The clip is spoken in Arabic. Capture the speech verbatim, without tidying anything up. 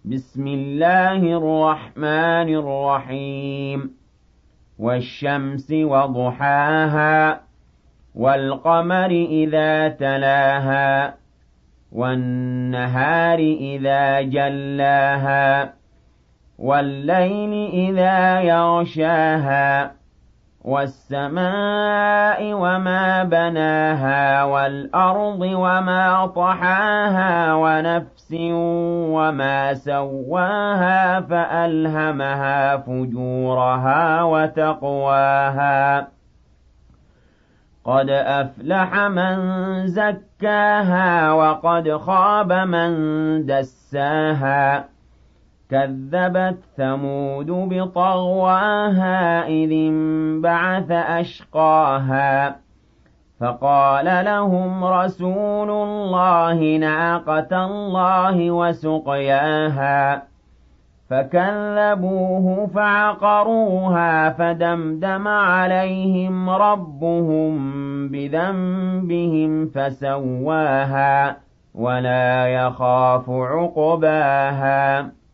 بسم الله الرحمن الرحيم والشمس وضحاها والقمر إذا تلاها والنهار إذا جلاها والليل إذا يغشاها والسماء وما بناها والأرض وما طحاها ونفس وما سواها فألهمها فجورها وتقواها قد أفلح من زكاها وقد خاب من دساها كذبت ثمود بطغواها إذ انبعث أشقاها فقال لهم رسول الله ناقة الله وسقياها فكذبوه فعقروها فدمدم عليهم ربهم بذنبهم فسواها ولا يخاف عقباها